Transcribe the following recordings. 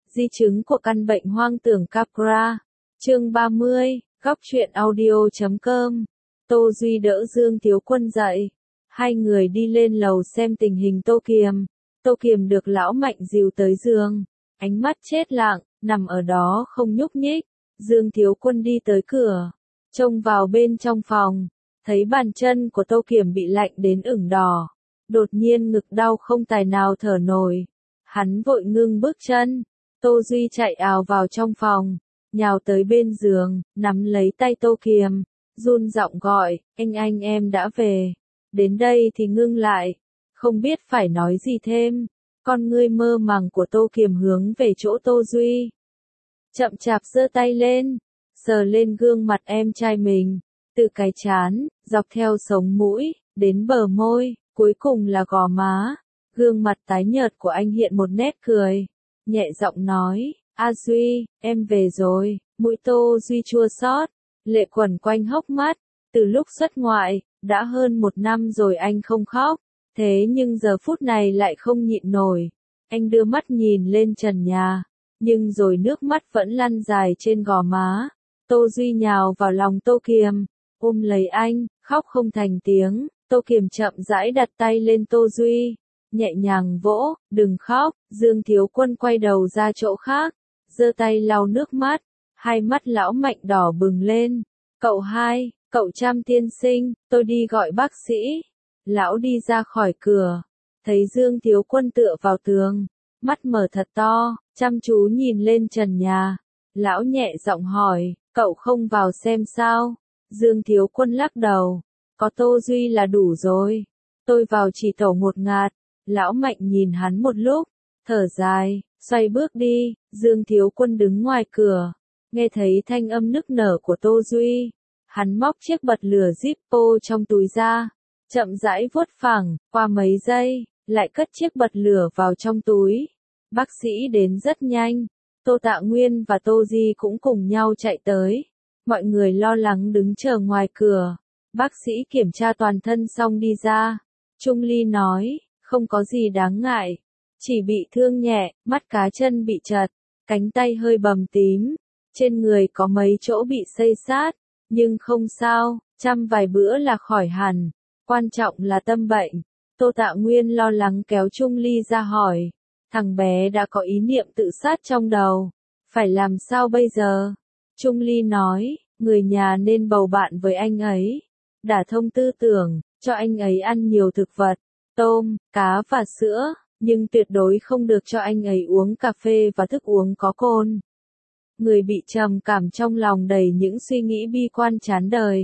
Di chứng của căn bệnh hoang tưởng Capra. Chương 30, góc truyện audio.com. Tô Duy đỡ Dương Thiếu Quân dậy. Hai người đi lên lầu xem tình hình Tô Kiềm. Tô Kiềm được lão Mạnh dìu tới giường. Ánh mắt chết lặng, nằm ở đó không nhúc nhích. Dương Thiếu Quân đi tới cửa. Trông vào bên trong phòng. Thấy bàn chân của Tô Kiềm bị lạnh đến ửng đỏ. Đột nhiên ngực đau không tài nào thở nổi. Hắn vội ngưng bước chân. Tô Duy chạy ào vào trong phòng, nhào tới bên giường, nắm lấy tay Tô Kiềm, run giọng gọi, anh em đã về. Đến đây thì ngưng lại, không biết phải nói gì thêm. Con ngươi mơ màng của Tô Kiềm hướng về chỗ Tô Duy. Chậm chạp giơ tay lên, sờ lên gương mặt em trai mình, từ cái trán, dọc theo sống mũi, đến bờ môi, cuối cùng là gò má. Gương mặt tái nhợt của anh hiện một nét cười. Nhẹ giọng nói, A Duy, em về rồi. Mũi Tô Duy chua xót, lệ quẩn quanh hốc mắt. Từ lúc xuất ngoại, đã hơn 1 năm rồi anh không khóc. Thế nhưng giờ phút này lại không nhịn nổi. Anh đưa mắt nhìn lên trần nhà, nhưng rồi nước mắt vẫn lăn dài trên gò má. Tô Duy nhào vào lòng Tô Kiềm, ôm lấy anh, khóc không thành tiếng. Tô Kiềm chậm rãi đặt tay lên Tô Duy, nhẹ nhàng vỗ, đừng khóc. Dương Thiếu Quân quay đầu ra chỗ khác, giơ tay lau nước mắt, hai mắt lão Mạnh đỏ bừng lên. Cậu hai, cậu Trăm tiên sinh, tôi đi gọi bác sĩ. Lão đi ra khỏi cửa, thấy Dương Thiếu Quân tựa vào tường, mắt mở thật to, chăm chú nhìn lên trần nhà. Lão nhẹ giọng hỏi, cậu không vào xem sao? Dương Thiếu Quân lắc đầu, có Tô Duy là đủ rồi, tôi vào chỉ tổ một ngạt. Lão Mạnh nhìn hắn một lúc, thở dài, xoay bước đi. Dương Thiếu Quân đứng ngoài cửa, nghe thấy thanh âm nức nở của Tô Duy. Hắn móc chiếc bật lửa Zippo trong túi ra, chậm rãi vuốt phẳng, qua mấy giây, lại cất chiếc bật lửa vào trong túi. Bác sĩ đến rất nhanh, Tô Tạ Nguyên và Tô Di cũng cùng nhau chạy tới. Mọi người lo lắng đứng chờ ngoài cửa. Bác sĩ kiểm tra toàn thân xong đi ra. Trung Ly nói, không có gì đáng ngại, chỉ bị thương nhẹ, mắt cá chân bị trật, cánh tay hơi bầm tím, trên người có mấy chỗ bị xây xát, nhưng không sao, chăm vài bữa là khỏi hẳn, quan trọng là tâm bệnh. Tô Tạ Nguyên lo lắng kéo Trung Ly ra hỏi, thằng bé đã có ý niệm tự sát trong đầu, phải làm sao bây giờ? Trung Ly nói, người nhà nên bầu bạn với anh ấy, đả thông tư tưởng, cho anh ấy ăn nhiều thực vật, tôm, cá và sữa, nhưng tuyệt đối không được cho anh ấy uống cà phê và thức uống có cồn. Người bị trầm cảm trong lòng đầy những suy nghĩ bi quan chán đời.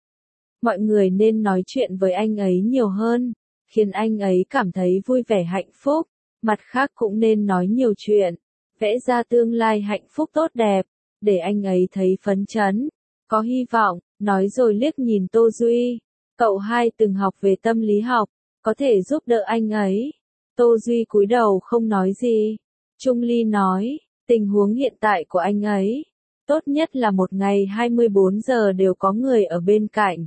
Mọi người nên nói chuyện với anh ấy nhiều hơn, khiến anh ấy cảm thấy vui vẻ hạnh phúc. Mặt khác cũng nên nói nhiều chuyện, vẽ ra tương lai hạnh phúc tốt đẹp, để anh ấy thấy phấn chấn, có hy vọng. Nói rồi liếc nhìn Tô Duy, cậu hai từng học về tâm lý học, có thể giúp đỡ anh ấy. Tô Duy cúi đầu không nói gì. Trung Ly nói, tình huống hiện tại của anh ấy, tốt nhất là một ngày 24 giờ đều có người ở bên cạnh.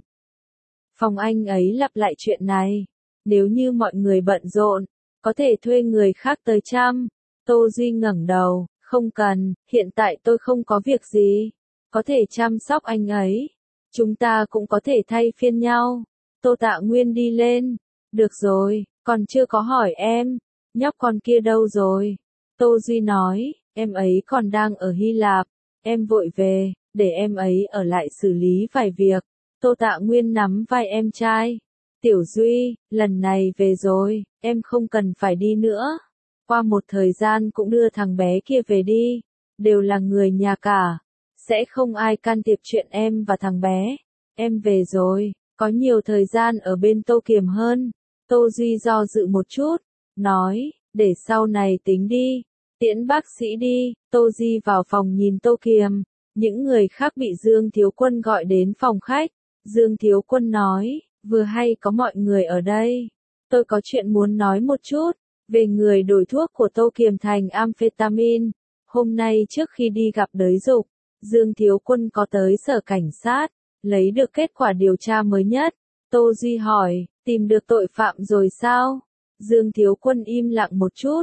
Phòng anh ấy lặp lại chuyện này, nếu như mọi người bận rộn, có thể thuê người khác tới chăm. Tô Duy ngẩng đầu, không cần, hiện tại tôi không có việc gì, có thể chăm sóc anh ấy. Chúng ta cũng có thể thay phiên nhau. Tô Tạ Nguyên đi lên, được rồi, còn chưa có hỏi em, nhóc con kia đâu rồi? Tô Duy nói, em ấy còn đang ở Hy Lạp, em vội về, để em ấy ở lại xử lý vài việc. Tô Tạ Nguyên nắm vai em trai, Tiểu Duy, lần này về rồi, em không cần phải đi nữa. Qua một thời gian cũng đưa thằng bé kia về đi, đều là người nhà cả, sẽ không ai can thiệp chuyện em và thằng bé. Em về rồi, có nhiều thời gian ở bên Tô Kiềm hơn. Tô Duy do dự một chút, nói, để sau này tính đi, tiễn bác sĩ đi. Tô Di vào phòng nhìn Tô Kiềm, những người khác bị Dương Thiếu Quân gọi đến phòng khách. Dương Thiếu Quân nói, vừa hay có mọi người ở đây, tôi có chuyện muốn nói một chút, về người đổi thuốc của Tô Kiềm thành amphetamine. Hôm nay trước khi đi gặp Đới Dục, Dương Thiếu Quân có tới sở cảnh sát, lấy được kết quả điều tra mới nhất. Tô Duy hỏi, tìm được tội phạm rồi sao? Dương Thiếu Quân im lặng một chút,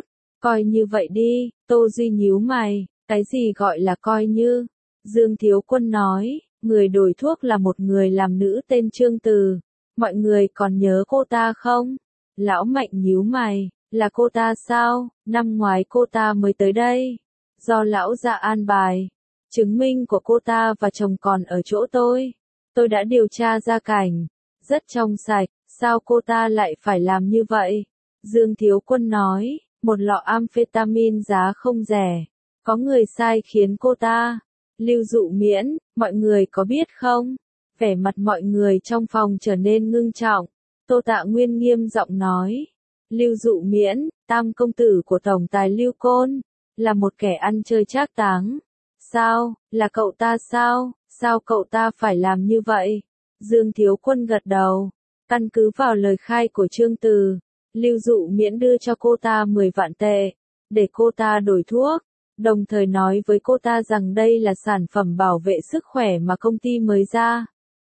Coi như vậy đi, Tô Duy nhíu mày, cái gì gọi là coi như? Dương Thiếu Quân nói, người đổi thuốc là một người làm nữ tên Trương Từ, mọi người còn nhớ cô ta không? Lão Mạnh nhíu mày, là cô ta sao? Năm ngoái cô ta mới tới đây, do lão gia an bài. Chứng minh của cô ta và chồng còn ở chỗ tôi đã điều tra ra cảnh, rất trong sạch, sao cô ta lại phải làm như vậy? Dương Thiếu Quân nói, một lọ amphetamine giá không rẻ, có người sai khiến cô ta. Lưu Dụ Miễn, mọi người có biết không? Vẻ mặt mọi người trong phòng trở nên ngưng trọng. Tô Tạ Nguyên nghiêm giọng nói, Lưu Dụ Miễn, tam công tử của tổng tài Lưu Côn, là một kẻ ăn chơi trác táng. Sao, là cậu ta sao? Sao cậu ta phải làm như vậy? Dương Thiếu Quân gật đầu, căn cứ vào lời khai của Trương Từ, Lưu Dụ Miễn đưa cho cô ta 10 vạn tệ, để cô ta đổi thuốc, đồng thời nói với cô ta rằng đây là sản phẩm bảo vệ sức khỏe mà công ty mới ra.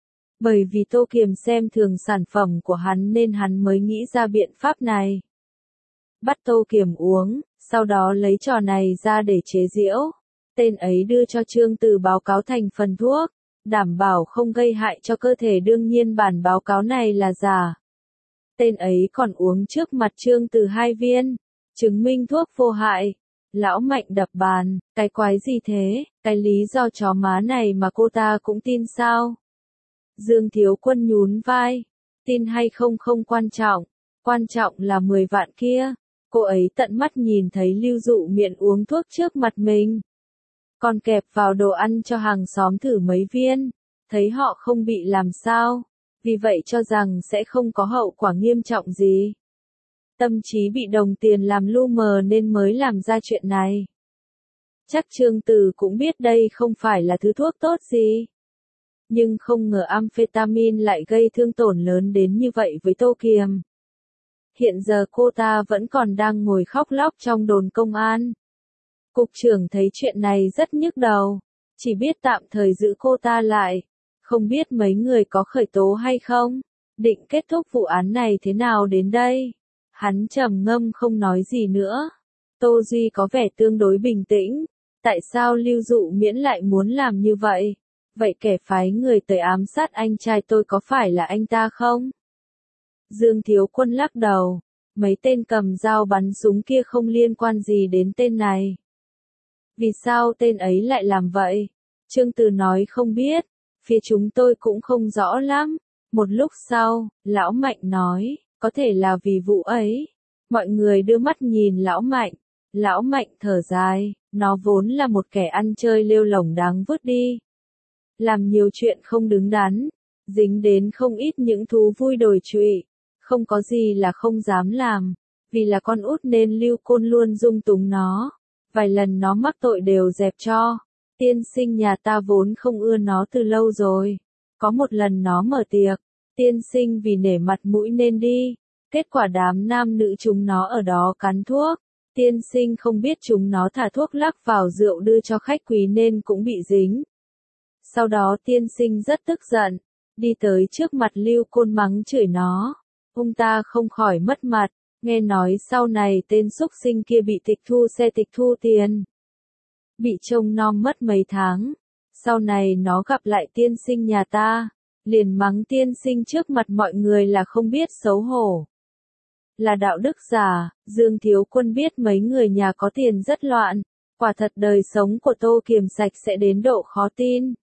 Bởi vì Tô Kiềm xem thường sản phẩm của hắn nên hắn mới nghĩ ra biện pháp này. Bắt Tô Kiềm uống, sau đó lấy trò này ra để chế giễu. Tên ấy đưa cho Trương Từ báo cáo thành phần thuốc, đảm bảo không gây hại cho cơ thể, đương nhiên bản báo cáo này là giả. Tên ấy còn uống trước mặt Trương Từ 2 viên, chứng minh thuốc vô hại. Lão Mạnh đập bàn, cái quái gì thế, cái lý do chó má này mà cô ta cũng tin sao? Dương Thiếu Quân nhún vai, tin hay không không quan trọng là 10 vạn kia. Cô ấy tận mắt nhìn thấy Lưu Dụ Miễn uống thuốc trước mặt mình, còn kẹp vào đồ ăn cho hàng xóm thử mấy viên, thấy họ không bị làm sao, vì vậy cho rằng sẽ không có hậu quả nghiêm trọng gì. Tâm trí bị đồng tiền làm lu mờ nên mới làm ra chuyện này. Chắc Trương Từ cũng biết đây không phải là thứ thuốc tốt gì. Nhưng không ngờ amphetamine lại gây thương tổn lớn đến như vậy với Tô Kiềm. Hiện giờ cô ta vẫn còn đang ngồi khóc lóc trong đồn công an. Cục trưởng thấy chuyện này rất nhức đầu, chỉ biết tạm thời giữ cô ta lại, không biết mấy người có khởi tố hay không, định kết thúc vụ án này thế nào đến đây. Hắn trầm ngâm không nói gì nữa. Tô Duy có vẻ tương đối bình tĩnh, tại sao Lưu Dụ Miễn lại muốn làm như vậy? Vậy kẻ phái người tới ám sát anh trai tôi có phải là anh ta không? Dương Thiếu Quân lắc đầu, mấy tên cầm dao bắn súng kia không liên quan gì đến tên này. Vì sao tên ấy lại làm vậy? Trương Từ nói không biết, phía chúng tôi cũng không rõ lắm. Một lúc sau, Lão Mạnh nói, có thể là vì vụ ấy. Mọi người đưa mắt nhìn Lão Mạnh. Lão Mạnh thở dài, nó vốn là một kẻ ăn chơi lêu lổng đáng vứt đi. Làm nhiều chuyện không đứng đắn, dính đến không ít những thú vui đồi trụy, không có gì là không dám làm, vì là con út nên Lưu Côn luôn dung túng nó, vài lần nó mắc tội đều dẹp cho. Tiên sinh nhà ta vốn không ưa nó từ lâu rồi, có một lần nó mở tiệc, tiên sinh vì nể mặt mũi nên đi, kết quả đám nam nữ chúng nó ở đó cắn thuốc, tiên sinh không biết chúng nó thả thuốc lắc vào rượu đưa cho khách quý nên cũng bị dính. Sau đó tiên sinh rất tức giận, đi tới trước mặt Lưu Côn mắng chửi nó. Ông ta không khỏi mất mặt, nghe nói sau này tên xúc sinh kia bị tịch thu xe, tịch thu tiền. Bị trông nom mất mấy tháng. Sau này nó gặp lại tiên sinh nhà ta, liền mắng tiên sinh trước mặt mọi người là không biết xấu hổ. Là đạo đức giả. Dương Thiếu Quân biết mấy người nhà có tiền rất loạn, quả thật đời sống của Tô Kiềm sạch sẽ đến độ khó tin.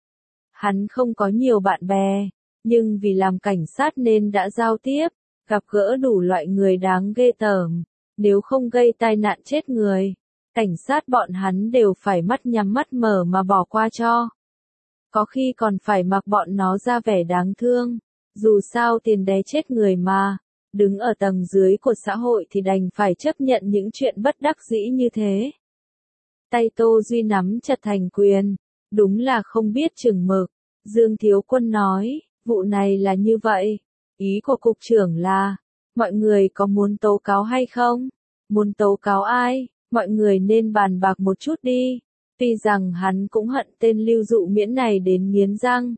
Hắn không có nhiều bạn bè, nhưng vì làm cảnh sát nên đã giao tiếp, gặp gỡ đủ loại người đáng ghê tởm, nếu không gây tai nạn chết người, cảnh sát bọn hắn đều phải mắt nhắm mắt mở mà bỏ qua cho. Có khi còn phải mặc bọn nó ra vẻ đáng thương, dù sao tiền đé chết người mà, đứng ở tầng dưới của xã hội thì đành phải chấp nhận những chuyện bất đắc dĩ như thế. Tay Tô Duy nắm chặt thành quyền, đúng là không biết chừng mực. Dương Thiếu Quân nói, vụ này là như vậy, ý của cục trưởng là, mọi người có muốn tố cáo hay không? Muốn tố cáo ai? Mọi người nên bàn bạc một chút đi. Tuy rằng hắn cũng hận tên Lưu Dụ Miễn này đến nghiến răng,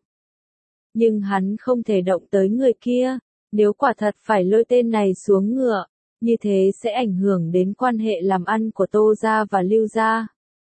nhưng hắn không thể động tới người kia, nếu quả thật phải lôi tên này xuống ngựa, như thế sẽ ảnh hưởng đến quan hệ làm ăn của Tô gia và Lưu gia.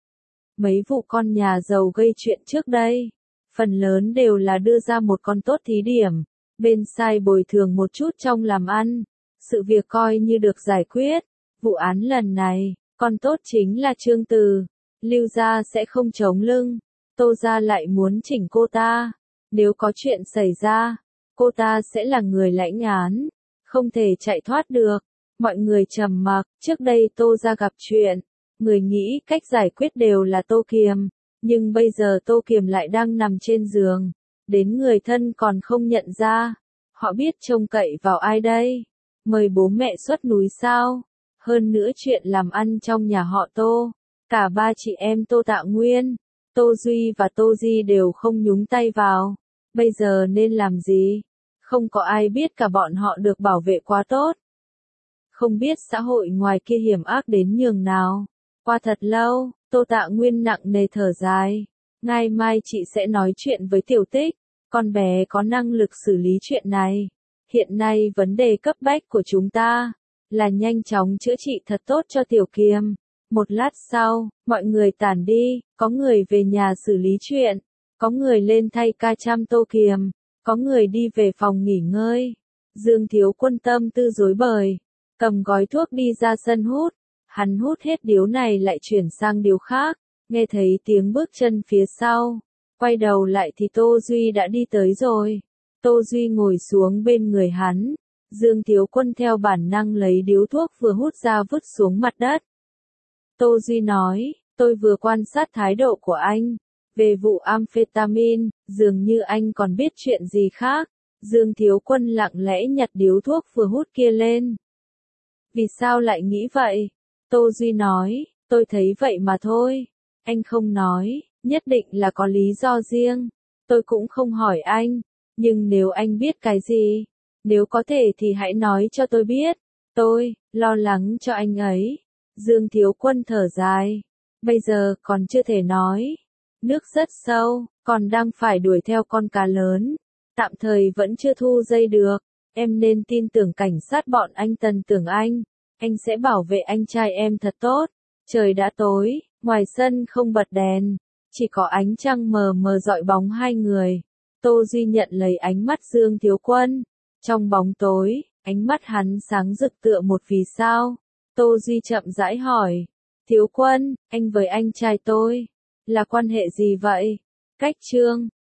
Mấy vụ con nhà giàu gây chuyện trước đây, phần lớn đều là đưa ra một con tốt thí điểm, bên sai bồi thường một chút trong làm ăn, sự việc coi như được giải quyết. Vụ án lần này, con tốt chính là Trương Từ, Lưu gia sẽ không chống lưng, Tô gia lại muốn chỉnh cô ta, nếu có chuyện xảy ra, cô ta sẽ là người lãnh án, không thể chạy thoát được. Mọi người trầm mặc, trước đây Tô gia gặp chuyện, người nghĩ cách giải quyết đều là Tô Kiềm, nhưng bây giờ Tô Kiềm lại đang nằm trên giường, đến người thân còn không nhận ra, họ biết trông cậy vào ai đây? Mời bố mẹ xuất núi sao? Hơn nữa chuyện làm ăn trong nhà họ Tô, cả ba chị em Tô Tạ Nguyên, Tô Duy và Tô Di đều không nhúng tay vào, bây giờ nên làm gì? Không có ai biết cả bọn họ được bảo vệ quá tốt. Không biết xã hội ngoài kia hiểm ác đến nhường nào. Qua thật lâu, Tô Tạ Nguyên nặng nề thở dài. Ngày mai chị sẽ nói chuyện với Tiểu Tích, con bé có năng lực xử lý chuyện này. Hiện nay vấn đề cấp bách của chúng ta là nhanh chóng chữa trị thật tốt cho Tiểu Kiềm. Một lát sau, mọi người tản đi, có người về nhà xử lý chuyện, có người lên thay ca chăm Tô Kiềm, có người đi về phòng nghỉ ngơi. Dương Thiếu Quân tâm tư rối bời, cầm gói thuốc đi ra sân hút, hắn hút hết điếu này lại chuyển sang điếu khác, nghe thấy tiếng bước chân phía sau, quay đầu lại thì Tô Duy đã đi tới rồi. Tô Duy ngồi xuống bên người hắn, Dương Thiếu Quân theo bản năng lấy điếu thuốc vừa hút ra vứt xuống mặt đất. Tô Duy nói, tôi vừa quan sát thái độ của anh, về vụ amphetamine, dường như anh còn biết chuyện gì khác. Dương Thiếu Quân lặng lẽ nhặt điếu thuốc vừa hút kia lên. Vì sao lại nghĩ vậy? Tô Duy nói, tôi thấy vậy mà thôi. Anh không nói, nhất định là có lý do riêng. Tôi cũng không hỏi anh, nhưng nếu anh biết cái gì, nếu có thể thì hãy nói cho tôi biết. Tôi lo lắng cho anh ấy. Dương Thiếu Quân thở dài, bây giờ còn chưa thể nói. Nước rất sâu, còn đang phải đuổi theo con cá lớn. Tạm thời vẫn chưa thu dây được. Em nên tin tưởng cảnh sát bọn anh Tần Tưởng anh sẽ bảo vệ anh trai em thật tốt. Trời đã tối, ngoài sân không bật đèn, chỉ có ánh trăng mờ mờ dọi bóng hai người. Tô Duy nhận lấy ánh mắt Dương Thiếu Quân. Trong bóng tối, ánh mắt hắn sáng rực tựa một vì sao. Tô Duy chậm rãi hỏi, Thiếu Quân, anh với anh trai tôi, là quan hệ gì vậy? Cách Trương